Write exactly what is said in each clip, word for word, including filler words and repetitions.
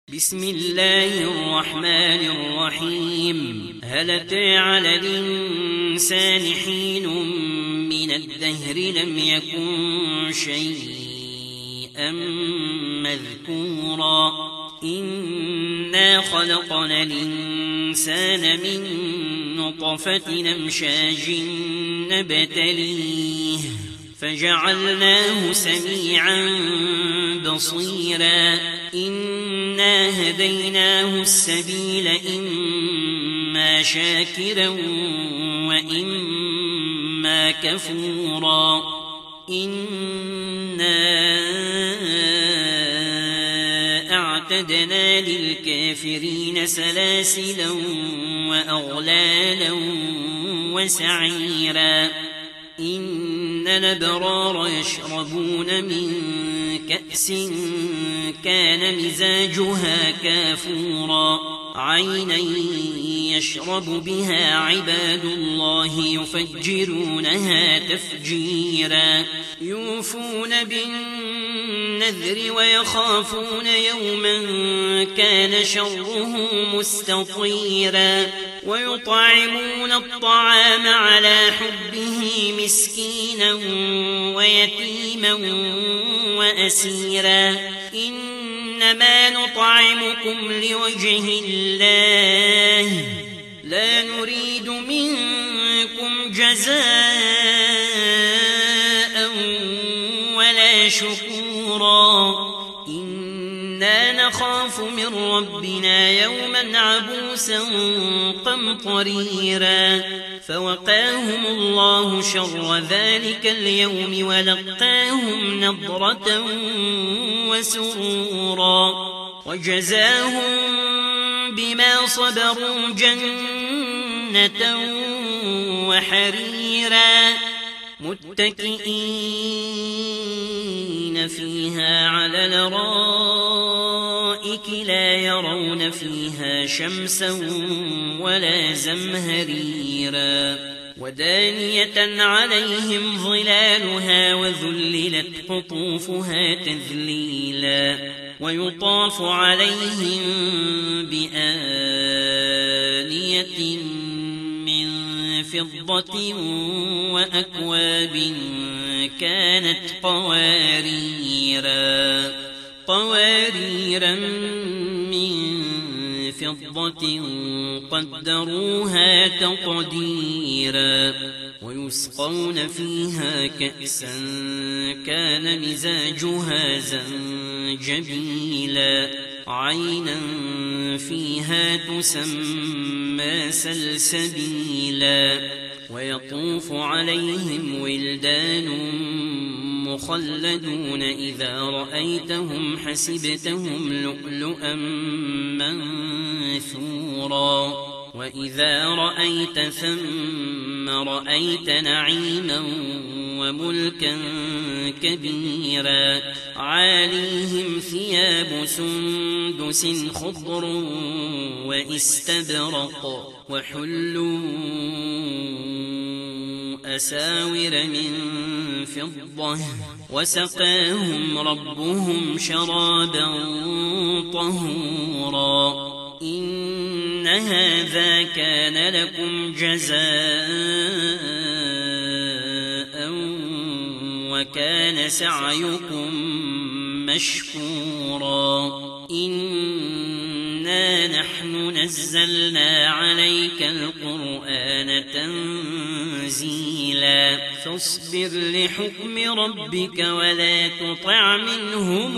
بسم الله الرحمن الرحيم. هل أتى على الإنسان حين من الدهر لم يكن شيئا مذكورا إنا خلقنا الإنسان من نطفة أمشاج نبتليه فجعلناه سميعا بصيرا إنا هديناه السبيل إما شاكرا وإما كفورا إنا أعتدنا للكافرين سلاسلا وأغلالا وسعيرا إن الأبرار يشربون من كأس كان مزاجها كافورا عينا يشرب بها عباد الله يفجرونها تفجيرا يوفون بالنذر ويخافون يوما كان شره مستطيرا ويطعمون الطعام على حبه مسكينا ويتيما وأسيرا إنما نطعمكم لوجه الله لا نريد منكم جزاء ولا شكورا إنا نخاف من ربنا يوما عبوسا قمطريرا فوقاهم الله شر ذلك اليوم ولقاهم نضرة وسرورا وجزاهم بما صبروا جنة وحريرا متكئين فيها على الأرائك لا يرون فيها شمسا ولا زمهريرا ودانية عليهم ظلالها وذللت قطوفها تذليلا ويطاف عليهم بآنية من فضة وأكواب كانت قواريرا قواريرا من فضة قدروها تقديرا ويسقون فيها كأسا كان مزاجها زنجبيلا عينا فيها تسمى سلسبيلا ويطوف عليهم ولدان مخلدون إذا رأيتهم حسبتهم لؤلؤا منثورا وإذا رأيت ثم رأيت نعيما وملكا كبيرا عاليهم ثياب سندس خضر واستبرق وحلوا أساور من فضة وسقاهم ربهم شرابا طهورا إن هذا كان لكم جزاء وكان سعيكم مشكورا إنا نحن نزلنا عليك القرآن تنزيلا فاصبر لحكم ربك ولا تطع منهم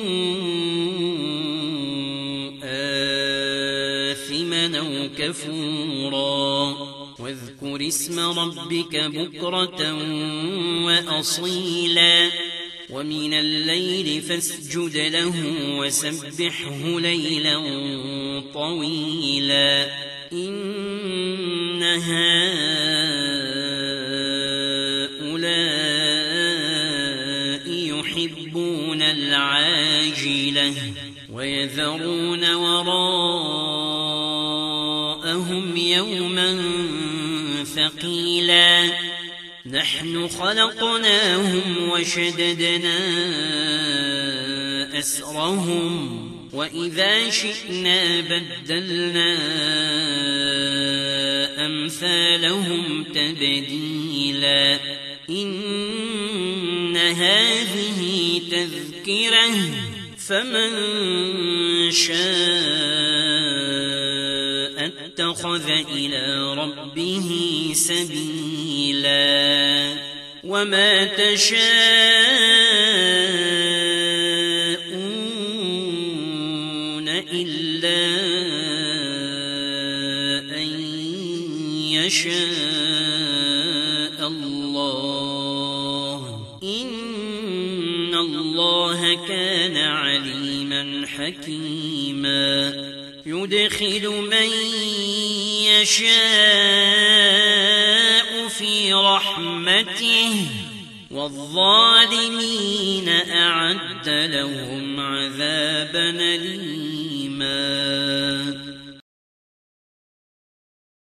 آثما أو كفورا واذكر اسم ربك بكرة وأصيلا ومن الليل فاسجد له وسبحه ليلا طويلا إن هؤلاء يحبون العاجلة ويذرون وراءهم يوما ثقيلا نحن خلقناهم وشددنا أسرهم وإذا شئنا بدلنا أمثالهم تبديلا إن هذه تذكرة فمن شاء اتخذ إلى ربه سبيلا وما تشاءون إلا أن يشاء الله إن الله كان عليما حكيما يدخل من يشاء في رحمته والظالمين أعد لهم عذابا أليما